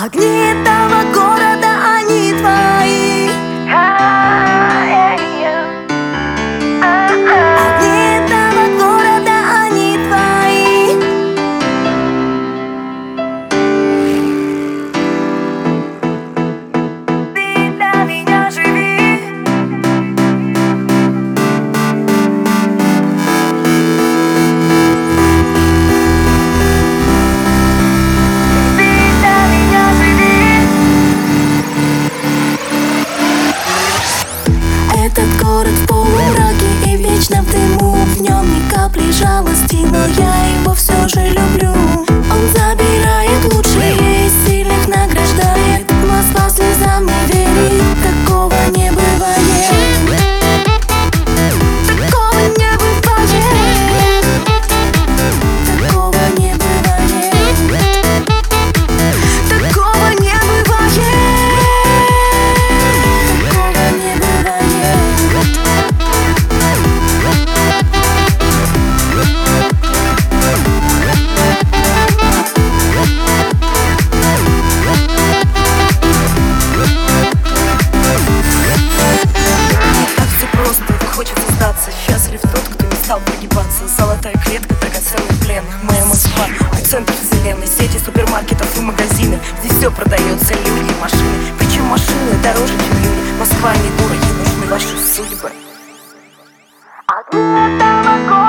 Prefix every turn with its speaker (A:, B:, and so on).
A: Огни этого города, они твои. Огни этого города, они твои. Ты для меня живи. Этот город в полумраке и вечно в дыму. В нем ни капли жалости, но я его все же люблю. Он забирает лучшие из сильных, награждает. Москва слезам не верит, такого не бывает. Такого не бывает. Такого не бывает. Такого не бывает. Счастлив тот, кто не стал прогибаться. Золотая клетка, драгоценный плен. Моя Москва, центр вселенной. Сети супермаркетов и магазинов. Здесь все продается, люди и машины. Причем машины дороже, чем люди. Москва не дура, ей нужны ваши судьбы. Огни этого города.